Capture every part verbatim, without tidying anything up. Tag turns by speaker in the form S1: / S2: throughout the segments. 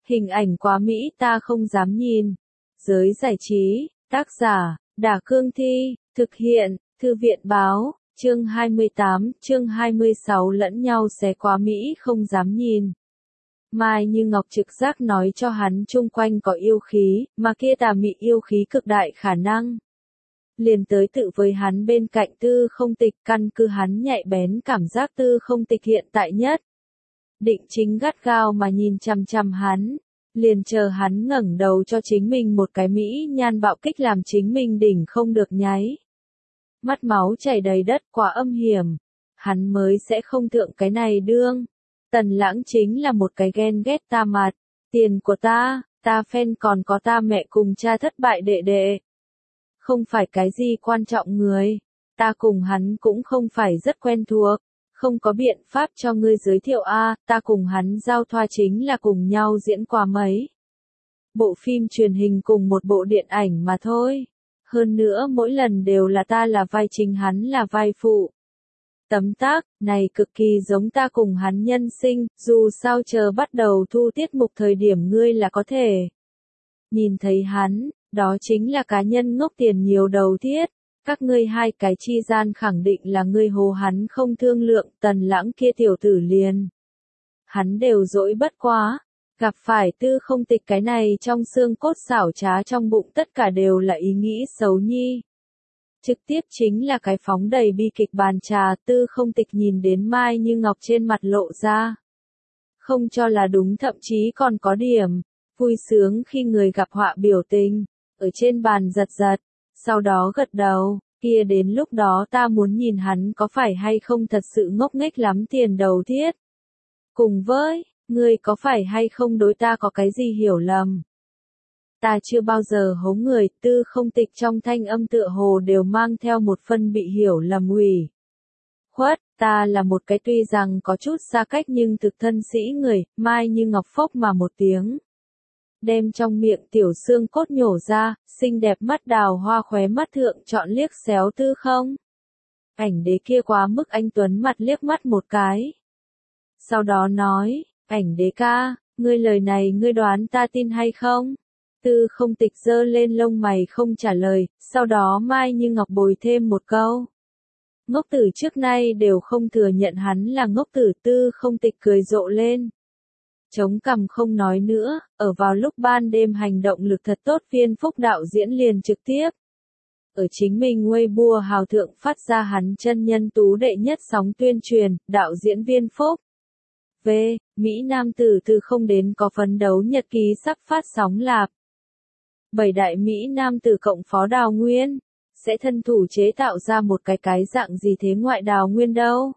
S1: Hình ảnh quá mỹ ta không dám nhìn. Giới giải trí, tác giả, Đả Cương Thi, thực hiện, Thư viện Báo, chương hai mươi tám, chương hai mươi sáu lẫn nhau xé quá mỹ không dám nhìn. Mai Như Ngọc trực giác nói cho hắn chung quanh có yêu khí, mà kia tà mị yêu khí cực đại khả năng. Liền tới tự với hắn bên cạnh Tư Không Tịch, căn cứ hắn nhạy bén cảm giác Tư Không Tịch hiện tại nhất. Định chính gắt gao mà nhìn chằm chằm hắn, liền chờ hắn ngẩng đầu cho chính mình một cái mỹ nhan bạo kích làm chính mình đỉnh không được nháy. Mắt máu chảy đầy đất quá âm hiểm, hắn mới sẽ không thượng cái này đương. Tần Lãng chính là một cái ghen ghét ta mặt, tiền của ta, ta fan còn có ta mẹ cùng cha thất bại đệ đệ. Không phải cái gì quan trọng người, ta cùng hắn cũng không phải rất quen thuộc, không có biện pháp cho ngươi giới thiệu a, ta cùng hắn giao thoa chính là cùng nhau diễn qua mấy bộ phim truyền hình cùng một bộ điện ảnh mà thôi. Hơn nữa mỗi lần đều là ta là vai chính hắn là vai phụ. Tấm tác, này cực kỳ giống ta cùng hắn nhân sinh, dù sao chờ bắt đầu thu tiết mục thời điểm ngươi là có thể nhìn thấy hắn, đó chính là cá nhân ngốc tiền nhiều đầu thiết. Các ngươi hai cái chi gian khẳng định là ngươi hồ hắn không thương lượng, Tần Lãng kia tiểu tử liền. Hắn đều dỗi bất quá, gặp phải Tư Không Tịch cái này trong xương cốt xảo trá trong bụng tất cả đều là ý nghĩ xấu nhi. Trực tiếp chính là cái phóng đầy bi kịch bàn trà, Tư Không Tịch nhìn đến Mai Như Ngọc trên mặt lộ ra. Không cho là đúng, thậm chí còn có điểm, vui sướng khi người gặp họa biểu tình, ở trên bàn giật giật, sau đó gật đầu, kia đến lúc đó ta muốn nhìn hắn có phải hay không thật sự ngốc nghếch lắm tiền đầu thiết. Cùng với, ngươi có phải hay không đối ta có cái gì hiểu lầm. Ta chưa bao giờ hố người, Tư Không Tịch trong thanh âm tựa hồ đều mang theo một phân bị hiểu lầm ủy khuất, ta là một cái tuy rằng có chút xa cách nhưng thực thân sĩ người, Mai Như Ngọc phốc mà một tiếng. Đem trong miệng tiểu xương cốt nhổ ra, xinh đẹp mắt đào hoa khóe mắt thượng chọn liếc xéo Tư Không. Ảnh đế kia quá mức anh tuấn mặt liếc mắt một cái. Sau đó nói, ảnh đế ca, ngươi lời này ngươi đoán ta tin hay không? Tư Không Tịch giơ lên lông mày không trả lời, sau đó Mai Như Ngọc bồi thêm một câu. Ngốc tử trước nay đều không thừa nhận hắn là ngốc tử. Tư Không Tịch cười rộ lên. Chống cằm không nói nữa, ở vào lúc ban đêm hành động lực thật tốt Viên Phúc đạo diễn liền trực tiếp. Ở chính mình Weibo hào thượng phát ra hắn chân nhân tú đệ nhất sóng tuyên truyền, đạo diễn Viên Phúc. V. Mỹ Nam tử từ không đến có phấn đấu nhật ký sắp phát sóng lạp. Bảy đại Mỹ Nam tử cộng phó Đào Nguyên, sẽ thân thủ chế tạo ra một cái cái dạng gì thế ngoại Đào Nguyên đâu.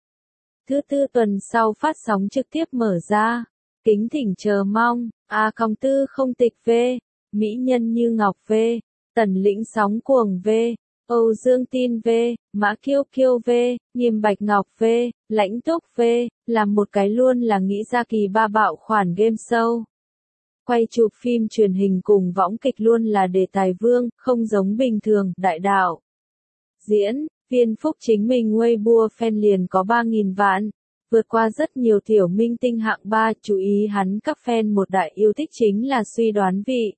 S1: Thứ tư tuần sau phát sóng trực tiếp mở ra. Kính thỉnh chờ mong, A Công Tư Không Tịch V, Mỹ Nhân Như Ngọc V, Tần Lĩnh Sóng Cuồng V, Âu Dương Tin V, Mã Kiêu Kiêu V, Nghiêm Bạch Ngọc V, Lãnh Túc V, làm một cái luôn là nghĩ ra kỳ ba bạo khoản game show. Quay chụp phim truyền hình cùng võng kịch luôn là đề tài vương, không giống bình thường, đại đạo. Diễn, Viên Phúc chính mình Weibo fan liền có ba nghìn vạn. Vượt qua rất nhiều tiểu minh tinh hạng ba, chú ý hắn các fan một đại yêu thích chính là suy đoán vị.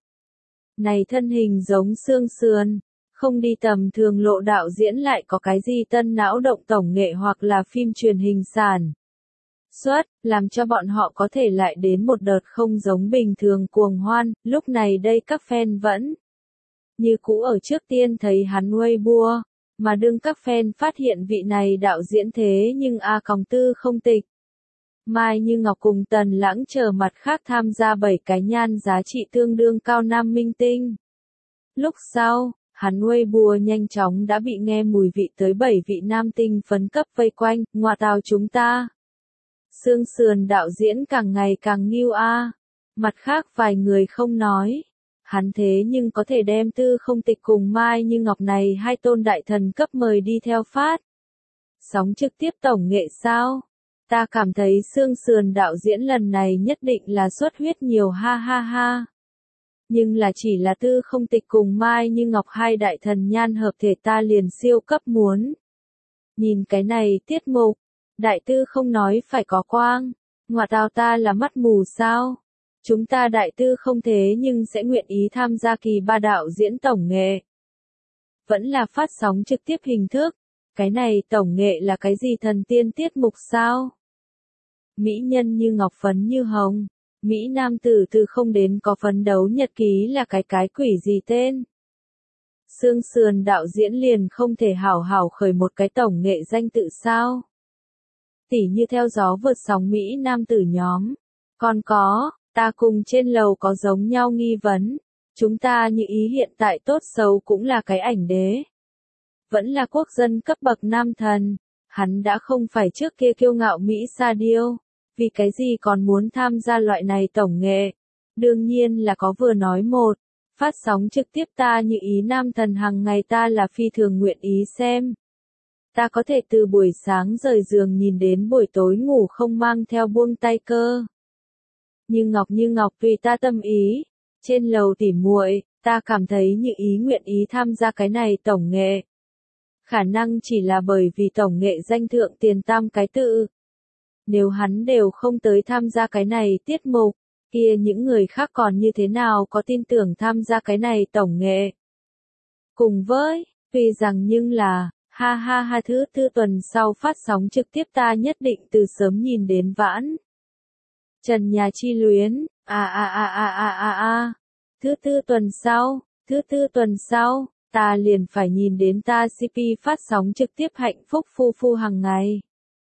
S1: Này thân hình giống xương sườn, không đi tầm thường lộ đạo diễn lại có cái gì tân não động tổng nghệ hoặc là phim truyền hình sản xuất, làm cho bọn họ có thể lại đến một đợt không giống bình thường cuồng hoan, lúc này đây các fan vẫn như cũ ở trước tiên thấy hắn Weibo. Mà đương các fan phát hiện vị này đạo diễn thế nhưng A Còng Tư Không Tịch. Mai Như Ngọc cùng Tần Lãng chờ mặt khác tham gia bảy cái nhan giá trị tương đương cao nam minh tinh. Lúc sau, hắn Weibo nhanh chóng đã bị nghe mùi vị tới bảy vị nam tinh phấn cấp vây quanh, ngoa tào chúng ta. Xương sườn đạo diễn càng ngày càng nghiêu a. Mặt khác vài người không nói. Hắn thế nhưng có thể đem Tư Không Tịch cùng Mai Như Ngọc này hai tôn đại thần cấp mời đi theo phát. Sóng trực tiếp tổng nghệ sao? Ta cảm thấy xương sườn đạo diễn lần này nhất định là xuất huyết nhiều ha ha ha. Nhưng là chỉ là Tư Không Tịch cùng Mai Như Ngọc hai đại thần nhan hợp thể ta liền siêu cấp muốn. Nhìn cái này tiết mục, đại tư không nói phải có quang, ngoại tào ta là mắt mù sao? Chúng ta đại tư không thế nhưng sẽ nguyện ý tham gia kỳ ba đạo diễn tổng nghệ. Vẫn là phát sóng trực tiếp hình thức. Cái này tổng nghệ là cái gì thần tiên tiết mục sao? Mỹ nhân như ngọc phấn như hồng. Mỹ nam tử từ không đến có phấn đấu nhật ký là cái cái quỷ gì tên? Sương Sườn đạo diễn liền không thể hảo hảo khởi một cái tổng nghệ danh tự sao? Tỉ như theo gió vượt sóng Mỹ nam tử nhóm. Còn có, ta cùng trên lầu có giống nhau nghi vấn. Chúng ta như ý hiện tại tốt xấu cũng là cái ảnh đế. Vẫn là quốc dân cấp bậc nam thần. Hắn đã không phải trước kia kiêu ngạo Mỹ sa điêu. Vì cái gì còn muốn tham gia loại này tổng nghệ? Đương nhiên là có vừa nói một. Phát sóng trực tiếp ta như ý nam thần hàng ngày ta là phi thường nguyện ý xem. Ta có thể từ buổi sáng rời giường nhìn đến buổi tối ngủ không mang theo buông tay cơ. Như ngọc như ngọc tùy ta tâm ý. Trên lầu tỉ muội, ta cảm thấy như ý nguyện ý tham gia cái này tổng nghệ. Khả năng chỉ là bởi vì tổng nghệ danh thượng tiền tam cái tự. Nếu hắn đều không tới tham gia cái này tiết mục, kia những người khác còn như thế nào có tin tưởng tham gia cái này tổng nghệ. Cùng với, tuy rằng nhưng là, ha ha ha thứ tư tuần sau phát sóng trực tiếp ta nhất định từ sớm nhìn đến vãn. Trần Nhà Chi Luyến, a a a a a a a, thứ tư tuần sau, thứ tư tuần sau, ta liền phải nhìn đến ta xê pê phát sóng trực tiếp hạnh phúc phu phu hàng ngày.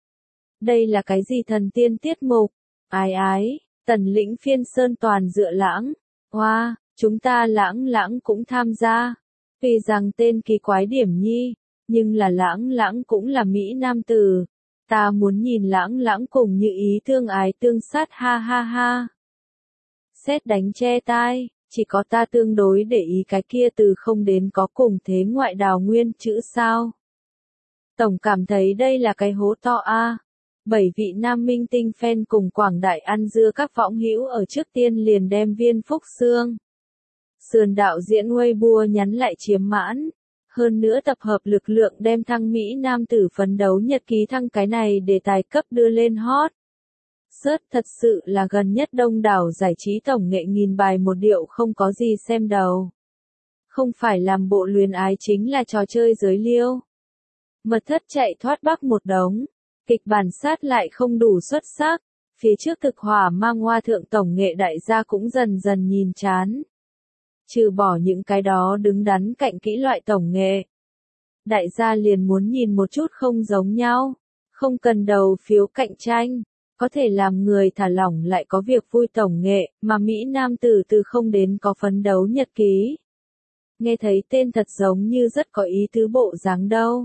S1: Đây là cái gì thần tiên tiết mục? Ái ái, tần lĩnh phiên sơn toàn dựa lãng. Hoa, wow, chúng ta lãng lãng cũng tham gia. Tuy rằng tên kỳ quái điểm nhi, nhưng là lãng lãng cũng là Mỹ nam tử. Ta muốn nhìn lãng lãng cùng như ý thương ái tương sát ha ha ha. Xét đánh che tai, chỉ có ta tương đối để ý cái kia từ không đến có cùng thế ngoại đào nguyên chữ sao. Tổng cảm thấy đây là cái hố to a. Bảy vị nam minh tinh fan cùng quảng đại ăn dưa các võng hữu ở trước tiên liền đem viên phúc xương. Sườn đạo diễn Weibo nhắn lại chiếm mãn. Hơn nữa tập hợp lực lượng đem thăng Mỹ nam tử phấn đấu nhật ký thăng cái này để tài cấp đưa lên hot. Sớt thật sự là gần nhất đông đảo giải trí tổng nghệ nghìn bài một điệu không có gì xem đầu. Không phải làm bộ luyến ái chính là trò chơi giới liêu. Mật thất chạy thoát bắc một đống. Kịch bản sát lại không đủ xuất sắc, phía trước thực hỏa mang hoa thượng tổng nghệ đại gia cũng dần dần nhìn chán. Trừ bỏ những cái đó đứng đắn cạnh kỹ loại tổng nghệ. Đại gia liền muốn nhìn một chút không giống nhau, không cần đầu phiếu cạnh tranh, có thể làm người thả lỏng lại có việc vui tổng nghệ, mà Mỹ nam tử từ không đến có phấn đấu nhật ký. Nghe thấy tên thật giống như rất có ý tứ bộ dáng đâu.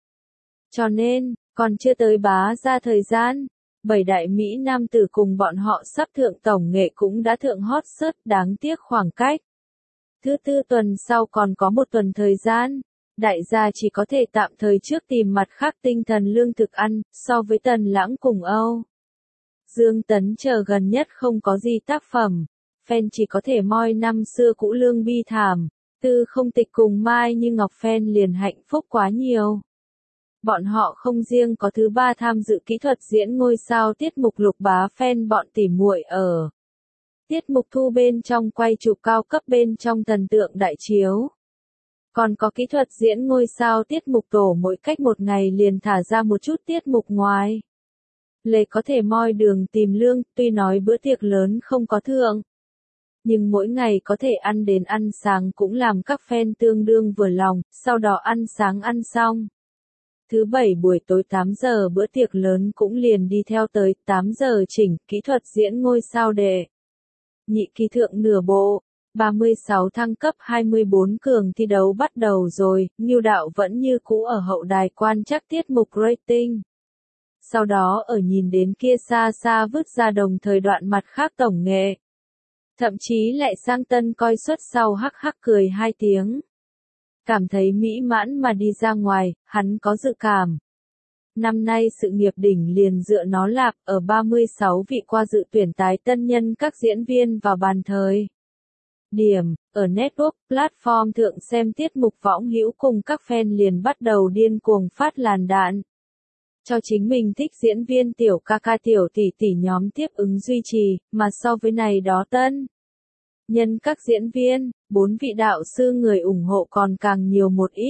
S1: Cho nên, còn chưa tới bá ra thời gian, bảy đại Mỹ nam tử cùng bọn họ sắp thượng tổng nghệ cũng đã thượng hot search đáng tiếc khoảng cách. Thứ tư tuần sau còn có một tuần thời gian, đại gia chỉ có thể tạm thời trước tìm mặt khác tinh thần lương thực ăn, so với Tần Lãng cùng Âu. Dương Tấn chờ gần nhất không có gì tác phẩm, fan chỉ có thể moi năm xưa cũ lương bi thảm, Tư Không Tịch cùng Mai Như Ngọc fan liền hạnh phúc quá nhiều. Bọn họ không riêng có thứ ba tham dự kỹ thuật diễn ngôi sao tiết mục lục bá fan bọn tỉ muội ở. Tiết mục thu bên trong quay chụp cao cấp bên trong thần tượng đại chiếu. Còn có kỹ thuật diễn ngôi sao tiết mục tổ mỗi cách một ngày liền thả ra một chút tiết mục ngoài. Lê có thể moi đường tìm lương, tuy nói bữa tiệc lớn không có thượng. Nhưng mỗi ngày có thể ăn đến ăn sáng cũng làm các fan tương đương vừa lòng, sau đó ăn sáng ăn xong. Thứ bảy buổi tối tám giờ bữa tiệc lớn cũng liền đi theo tới tám giờ chỉnh kỹ thuật diễn ngôi sao đệ. Nhị kỳ thượng nửa bộ, ba mươi sáu thăng cấp hai mươi bốn cường thi đấu bắt đầu rồi, Ngưu Đạo vẫn như cũ ở hậu đài quan trắc tiết mục rating. Sau đó ở nhìn đến kia xa xa vứt ra đồng thời đoạn mặt khác tổng nghệ. Thậm chí lại sang tân coi suất sau hắc hắc cười hai tiếng. Cảm thấy mỹ mãn mà đi ra ngoài, hắn có dự cảm. Năm nay sự nghiệp đỉnh liền dựa nó lạc ở ba mươi sáu vị qua dự tuyển tái tân nhân các diễn viên vào bàn thời. Điểm, ở network, platform thượng xem tiết mục võng hữu cùng các fan liền bắt đầu điên cuồng phát làn đạn. cho chính mình thích diễn viên tiểu ca ca tiểu tỷ tỷ nhóm tiếp ứng duy trì, mà so với này đó tân nhân các diễn viên, bốn vị đạo sư người ủng hộ còn càng nhiều một ít.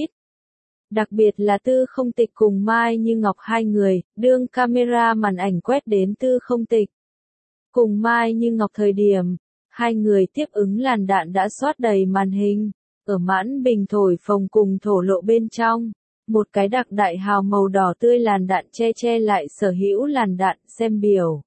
S1: Đặc biệt là Tư Không Tịch cùng Mai Như Ngọc hai người, đương camera màn ảnh quét đến Tư Không Tịch cùng Mai Như Ngọc thời điểm, hai người tiếp ứng làn đạn đã soát đầy màn hình, ở mãn bình thổi phồng cùng thổ lộ bên trong, một cái đặc đại hào màu đỏ tươi làn đạn che che lại sở hữu làn đạn xem biểu.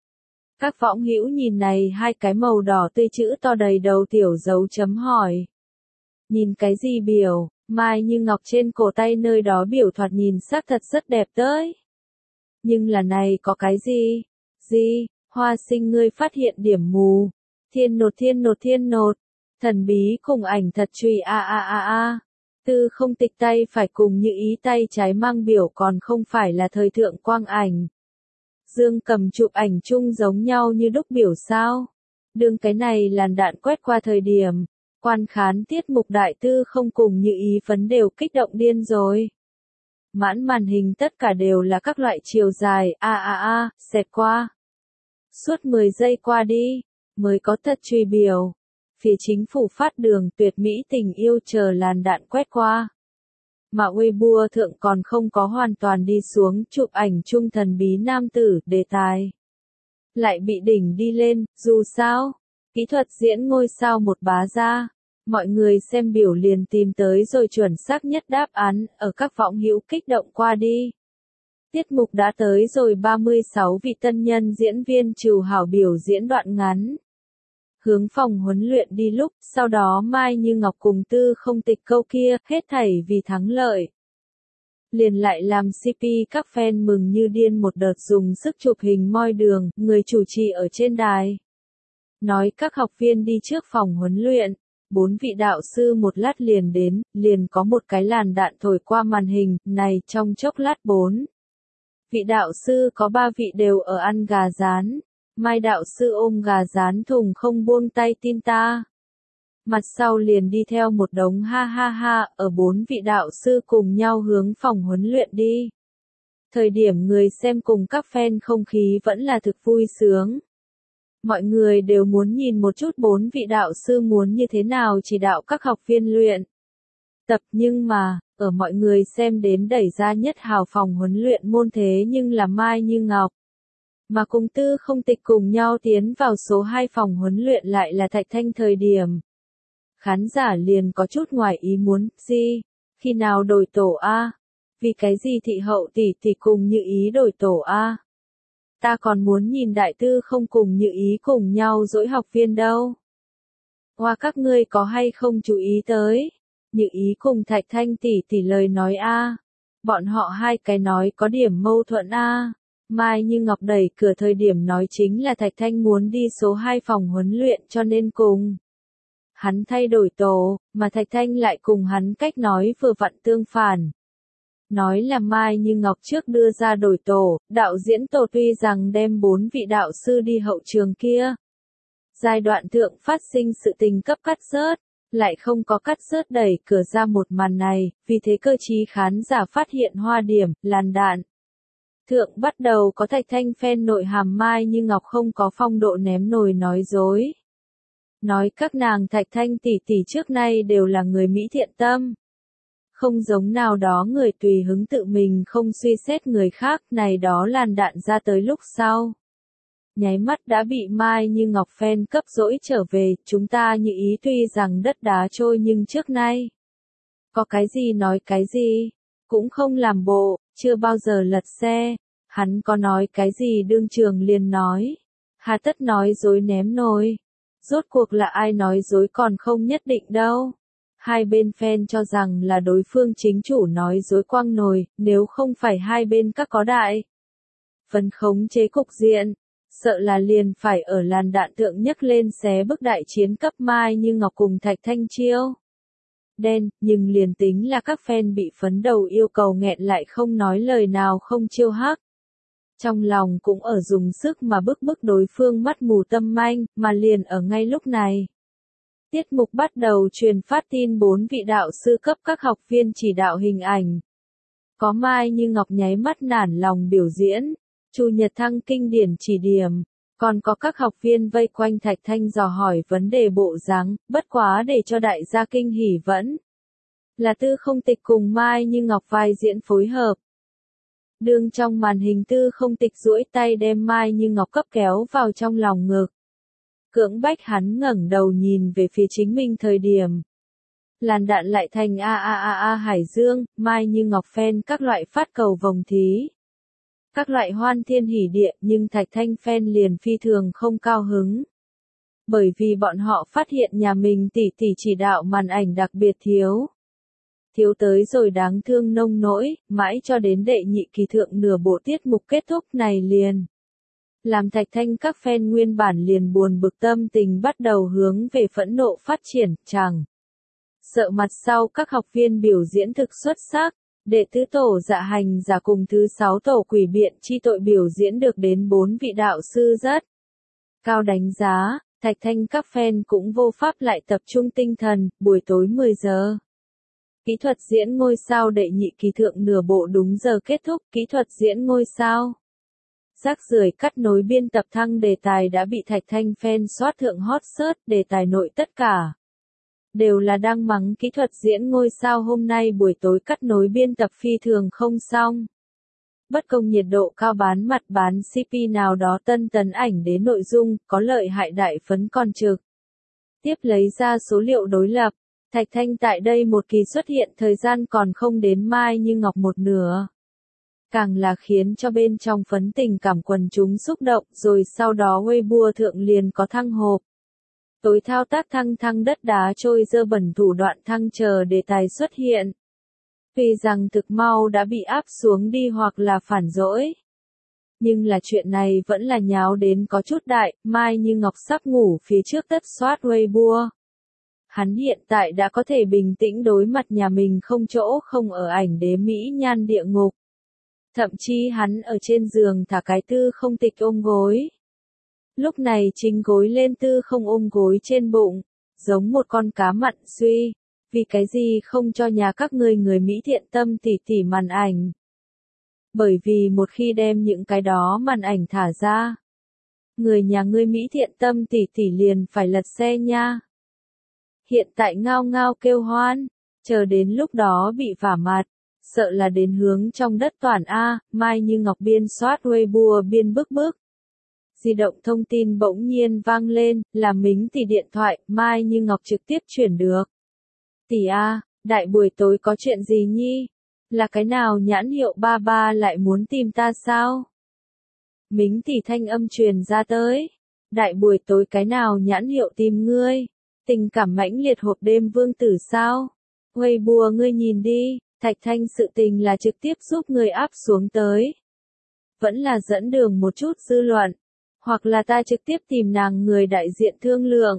S1: Các võng hữu nhìn này hai cái màu đỏ tươi chữ to đầy đầu tiểu dấu chấm hỏi. Nhìn cái gì biểu, Mai Như Ngọc trên cổ tay nơi đó biểu thoạt nhìn sắc thật rất đẹp tới. Nhưng là này có cái gì? Gì? Hoa Sinh ngươi phát hiện điểm mù. Thiên nột thiên nột thiên nột. Thần bí cùng ảnh thật truy a a a a. Tư Không Tịch tay phải cùng Như Ý tay trái mang biểu còn không phải là thời thượng quang ảnh. Dương cầm chụp ảnh chung giống nhau như đúc biểu sao. Đương cái này làn đạn quét qua thời điểm, quan khán tiết mục đại Tư Không cùng Như Ý phấn đều kích động điên rồi. Mãn màn hình tất cả đều là các loại chiều dài a a a, xẹt qua. Suốt mười giây qua đi, mới có thật truy biểu. Phía chính phủ phát đường tuyệt mỹ tình yêu chờ làn đạn quét qua. Mà Weibo thượng còn không có hoàn toàn đi xuống chụp ảnh chung thần bí nam tử đề tài. Lại bị đỉnh đi lên, dù sao, kỹ thuật diễn ngôi sao một bá ra. Mọi người xem biểu liền tìm tới rồi chuẩn xác nhất đáp án ở các võng hữu kích động qua đi. Tiết mục đã tới rồi ba mươi sáu vị tân nhân diễn viên trừ hảo biểu diễn đoạn ngắn. Hướng phòng huấn luyện đi lúc, sau đó Mai Như Ngọc cùng Tư Không Tịch câu kia, hết thảy vì thắng lợi. Liền lại làm xê pê các fan mừng như điên một đợt dùng sức chụp hình moi đường, người chủ trì ở trên đài. Nói các học viên đi trước phòng huấn luyện, bốn vị đạo sư một lát liền đến, liền có một cái làn đạn thổi qua màn hình, này trong chốc lát bốn. Vị đạo sư có ba vị đều ở ăn gà rán. Mai đạo sư ôm gà rán thùng không buông tay tin ta. Mặt sau liền đi theo một đống ha ha ha, ở bốn vị đạo sư cùng nhau hướng phòng huấn luyện đi. Thời điểm người xem cùng các fan không khí vẫn là thực vui sướng. Mọi người đều muốn nhìn một chút bốn vị đạo sư muốn như thế nào chỉ đạo các học viên luyện tập, nhưng mà, ở mọi người xem đến đẩy ra nhất hào phòng huấn luyện môn thế nhưng là Mai Như Ngọc. Mà cùng Tư Không Tịch cùng nhau tiến vào số hai phòng huấn luyện lại là Thạch Thanh thời điểm. Khán giả liền có chút ngoài ý muốn, gì? Khi nào đổi tổ A? Vì cái gì thị hậu tỷ tỷ cùng Như Ý đổi tổ A? Ta còn muốn nhìn đại Tư Không cùng Như Ý cùng nhau dỗi học viên đâu. Hoa các ngươi có hay không chú ý tới? Như Ý cùng Thạch Thanh tỷ tỷ lời nói A. Bọn họ hai cái nói có điểm mâu thuẫn A. Mai Như Ngọc đẩy cửa thời điểm nói chính là Thạch Thanh muốn đi số hai phòng huấn luyện cho nên cùng. Hắn thay đổi tổ, mà Thạch Thanh lại cùng hắn cách nói vừa vặn tương phản. Nói là Mai Như Ngọc trước đưa ra đổi tổ, đạo diễn tổ tuy rằng đem bốn vị đạo sư đi hậu trường kia. Giai đoạn thượng phát sinh sự tình cấp cắt rớt, lại không có cắt rớt đẩy cửa ra một màn này, vì thế cơ trí khán giả phát hiện hoa điểm, làn đạn. Thượng bắt đầu có Thạch Thanh fan nội hàm Mai Như Ngọc không có phong độ ném nồi nói dối. Nói các nàng Thạch Thanh tỷ tỷ trước nay đều là người Mỹ thiện tâm. Không giống nào đó người tùy hứng tự mình không suy xét người khác, này đó làn đạn ra tới lúc sau. Nháy mắt đã bị Mai Như Ngọc fan cấp dỗi trở về, chúng ta Như Ý tuy rằng đất đá trôi nhưng trước nay. Có cái gì nói cái gì, cũng không làm bộ, chưa bao giờ lật xe. Hắn có nói cái gì đương trường liền nói. Hà tất nói dối ném nồi. Rốt cuộc là ai nói dối còn không nhất định đâu. Hai bên fan cho rằng là đối phương chính chủ nói dối quăng nồi, nếu không phải hai bên các có đại. Phần khống chế cục diện, sợ là liền phải ở làn đạn thượng nhấc lên xé bức đại chiến cấp Mai Như Ngọc cùng Thạch Thanh chiêu. Đen, nhưng liền tính là các fan bị phấn đầu yêu cầu nghẹn lại không nói lời nào không chiêu hắc. Trong lòng cũng ở dùng sức mà bức bức đối phương mắt mù tâm manh, mà liền ở ngay lúc này. Tiết mục bắt đầu truyền phát tin bốn vị đạo sư cấp các học viên chỉ đạo hình ảnh. Có Mai Như Ngọc nháy mắt nản lòng biểu diễn, Chu Nhật Thăng kinh điển chỉ điểm, còn có các học viên vây quanh Thạch Thanh dò hỏi vấn đề bộ dáng, bất quá để cho đại gia kinh hỉ vẫn là Tư Không Tịch cùng Mai Như Ngọc vai diễn phối hợp. Đương trong màn hình Tư Không Tịch duỗi tay đem Mai Như Ngọc cấp kéo vào trong lòng ngực. Cưỡng bách hắn ngẩng đầu nhìn về phía chính mình thời điểm. Làn đạn lại thành a a a a Hải Dương, Mai Như Ngọc fan các loại phát cầu vồng thí. Các loại hoan thiên hỉ địa nhưng Thạch Thanh fan liền phi thường không cao hứng. Bởi vì bọn họ phát hiện nhà mình tỷ tỷ chỉ đạo màn ảnh đặc biệt thiếu. Thiếu tới rồi đáng thương nông nỗi, mãi cho đến đệ nhị kỳ thượng nửa bộ tiết mục kết thúc này liền. Làm Thạch Thanh các fan nguyên bản liền buồn bực tâm tình bắt đầu hướng về phẫn nộ phát triển, chẳng. Sợ mặt sau các học viên biểu diễn thực xuất sắc, đệ tứ tổ dạ hành giả cùng thứ sáu tổ quỷ biện chi tội biểu diễn được đến bốn vị đạo sư rất cao đánh giá, Thạch Thanh các fan cũng vô pháp lại tập trung tinh thần, buổi tối mười giờ. Kỹ thuật diễn ngôi sao đệ nhị kỳ thượng nửa bộ đúng giờ kết thúc, kỹ thuật diễn ngôi sao. Rác rưởi cắt nối biên tập thăng đề tài đã bị Thạch Thanh fan soát thượng hot search, đề tài nội tất cả. Đều là đang mắng kỹ thuật diễn ngôi sao hôm nay buổi tối cắt nối biên tập phi thường không xong. Bất công nhiệt độ cao bán mặt bán xê pê nào đó tân tấn ảnh đến nội dung, có lợi hại đại phấn còn trực. Tiếp lấy ra số liệu đối lập, Thạch Thanh tại đây một kỳ xuất hiện thời gian còn không đến Mai Như Ngọc một nửa. Càng là khiến cho bên trong phấn tình cảm quần chúng xúc động rồi sau đó Weibo thượng liền có thăng hộp. Tối thao tác thăng thăng đất đá trôi dơ bẩn thủ đoạn thăng chờ đề tài xuất hiện. Tuy rằng thực mau đã bị áp xuống đi hoặc là phản dỗi. Nhưng là chuyện này vẫn là nháo đến có chút đại, Mai Như Ngọc sắp ngủ phía trước tất soát Weibo. Hắn hiện tại đã có thể bình tĩnh đối mặt nhà mình không chỗ không ở ảnh đế mỹ nhan địa ngục. Thậm chí hắn ở trên giường thả cái Tư Không Tịch ôm gối. Lúc này chính gối lên Tư Không ôm gối trên bụng, giống một con cá mặn suy, vì cái gì không cho nhà các ngươi người Mỹ thiện tâm tỉ tỉ màn ảnh. Bởi vì một khi đem những cái đó màn ảnh thả ra, người nhà ngươi Mỹ thiện tâm tỉ tỉ liền phải lật xe nha. Hiện tại ngao ngao kêu hoan, chờ đến lúc đó bị vả mặt, sợ là đến hướng trong đất toàn A, Mai Như Ngọc biên soát Weibo biên bức bức. Di động thông tin bỗng nhiên vang lên, là Mính tỷ điện thoại, Mai Như Ngọc trực tiếp chuyển được. Tỷ A, đại buổi tối có chuyện gì nhi? Là cái nào nhãn hiệu ba ba lại muốn tìm ta sao? Mính tỷ thanh âm truyền ra tới. Đại buổi tối cái nào nhãn hiệu tìm ngươi? Tình cảm mãnh liệt hộp đêm vương tử sao? Weibo ngươi nhìn đi, Thạch Thanh sự tình là trực tiếp giúp người áp xuống tới. Vẫn là dẫn đường một chút dư luận. Hoặc là ta trực tiếp tìm nàng người đại diện thương lượng.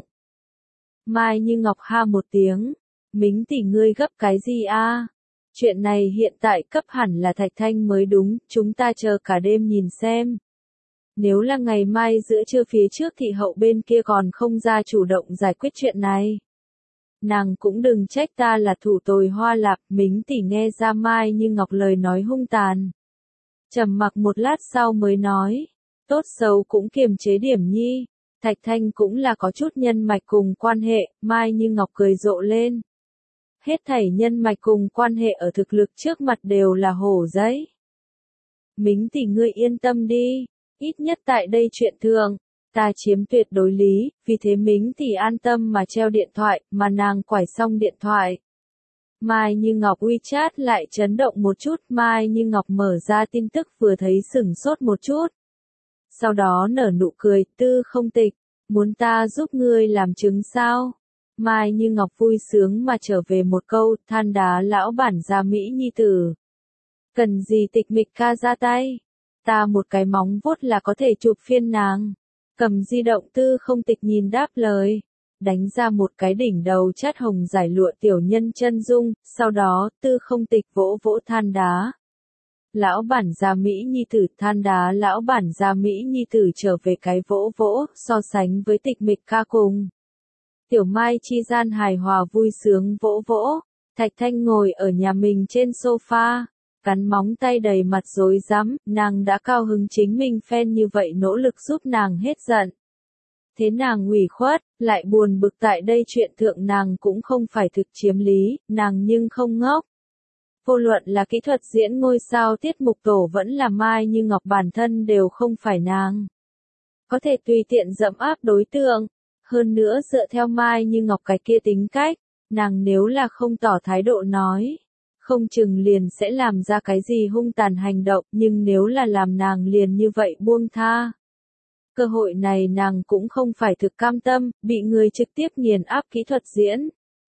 S1: Mai Như Ngọc ha một tiếng. Mính tỷ ngươi gấp cái gì a? Chuyện này hiện tại cấp hẳn là Thạch Thanh mới đúng, chúng ta chờ cả đêm nhìn xem. Nếu là ngày mai giữa trưa phía trước thì hậu bên kia còn không ra chủ động giải quyết chuyện này. Nàng cũng đừng trách ta là thủ tồi hoa lạp, Mính tỷ nghe ra Mai Như Ngọc lời nói hung tàn. Trầm mặc một lát sau mới nói, tốt xấu cũng kiềm chế điểm nhi, Thạch Thanh cũng là có chút nhân mạch cùng quan hệ, Mai Như Ngọc cười rộ lên. Hết thảy nhân mạch cùng quan hệ ở thực lực trước mặt đều là hổ giấy. Mính tỷ ngươi yên tâm đi, ít nhất tại đây chuyện thường, ta chiếm tuyệt đối lý, vì thế Mính tỷ an tâm mà treo điện thoại, mà nàng quải xong điện thoại. Mai Như Ngọc WeChat lại chấn động một chút, Mai Như Ngọc mở ra tin tức vừa thấy sửng sốt một chút. Sau đó nở nụ cười, Tư Không Tịch, muốn ta giúp ngươi làm chứng sao? Mai Như Ngọc vui sướng mà trở về một câu, than đá lão bản gia Mỹ nhi tử. Cần gì tịch mịch ca ra tay? Ta một cái móng vuốt là có thể chụp phiên nàng. Cầm di động Tư Không Tịch nhìn đáp lời. Đánh ra một cái đỉnh đầu chát hồng giải lụa tiểu nhân chân dung, sau đó Tư Không Tịch vỗ vỗ than đá. Lão bản gia Mỹ nhi tử than đá lão bản gia Mỹ nhi tử trở về cái vỗ vỗ, so sánh với tịch mịch ca cùng. Tiểu Mai chi gian hài hòa vui sướng vỗ vỗ, Thạch Thanh ngồi ở nhà mình trên sofa, cắn móng tay đầy mặt rối rắm, nàng đã cao hứng chính mình phen như vậy nỗ lực giúp nàng hết giận. Thế nàng ủy khuất, lại buồn bực tại đây chuyện thượng nàng cũng không phải thực chiếm lý, nàng nhưng không ngốc. Vô luận là kỹ thuật diễn ngôi sao tiết mục tổ vẫn là Mai Như Ngọc bản thân đều không phải nàng. Có thể tùy tiện dẫm áp đối tượng, hơn nữa dựa theo Mai Như Ngọc cái kia tính cách, nàng nếu là không tỏ thái độ nói, không chừng liền sẽ làm ra cái gì hung tàn hành động, nhưng nếu là làm nàng liền như vậy buông tha. Cơ hội này nàng cũng không phải thực cam tâm, bị người trực tiếp nghiền áp kỹ thuật diễn.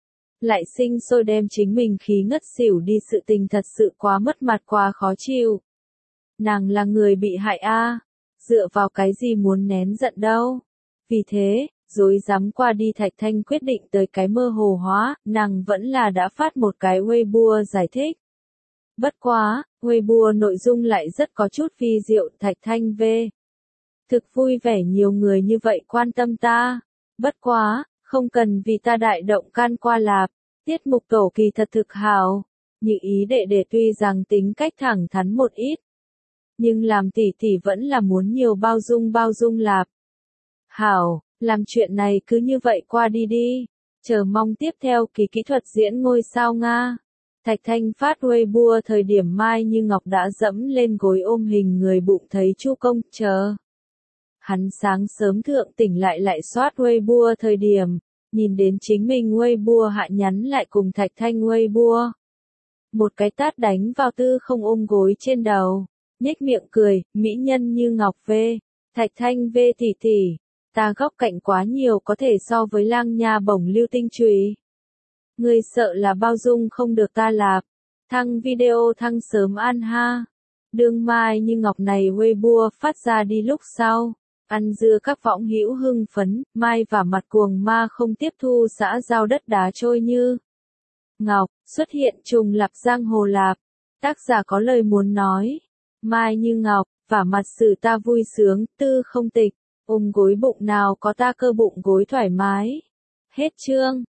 S1: Lại sinh sôi đem chính mình khí ngất xỉu đi, sự tình thật sự quá mất mặt, quá khó chịu. Nàng là người bị hại a, dựa vào cái gì muốn nén giận đâu. Vì thế, dối dám qua đi Thạch Thanh quyết định tới cái mơ hồ hóa, nàng vẫn là đã phát một cái Weibo giải thích. Bất quá, Weibo nội dung lại rất có chút phi diệu. Thạch Thanh về. Thực vui vẻ nhiều người như vậy quan tâm ta. Bất quá, không cần vì ta đại động can qua lạp. Tiết mục tổ kỳ thật thực hào. Như ý đệ đệ tuy rằng tính cách thẳng thắn một ít. Nhưng làm tỷ tỷ vẫn là muốn nhiều bao dung bao dung lạp. Hảo, làm chuyện này cứ như vậy qua đi đi. Chờ mong tiếp theo kỳ kỹ thuật diễn ngôi sao Nga. Thạch Thanh phát Weibo thời điểm Mai Như Ngọc đã dẫm lên gối ôm hình người bụng thấy Chu Công chờ. Hắn sáng sớm thượng tỉnh lại lại soát Weibo thời điểm, nhìn đến chính mình Weibo hạ nhắn lại cùng Thạch Thanh Weibo. Một cái tát đánh vào tư không ôm gối trên đầu, nhếch miệng cười, mỹ nhân Như Ngọc về, Thạch Thanh về tỷ tỷ, ta góc cạnh quá nhiều có thể so với lang nha bổng lưu tinh chùy. Ngươi sợ là bao dung không được ta lạp, thăng video thăng sớm an ha. Đương Mai Như Ngọc này Weibo phát ra đi lúc sau. Ăn dưa các võng hữu hưng phấn, Mai và mặt cuồng ma không tiếp thu xã giao đất đá trôi như. Ngọc, xuất hiện trùng lặp giang hồ lạp. Tác giả có lời muốn nói. Mai Như Ngọc, và mặt xử ta vui sướng, tư không tịch. Ôm gối bụng nào có ta cơ bụng gối thoải mái. Hết chương.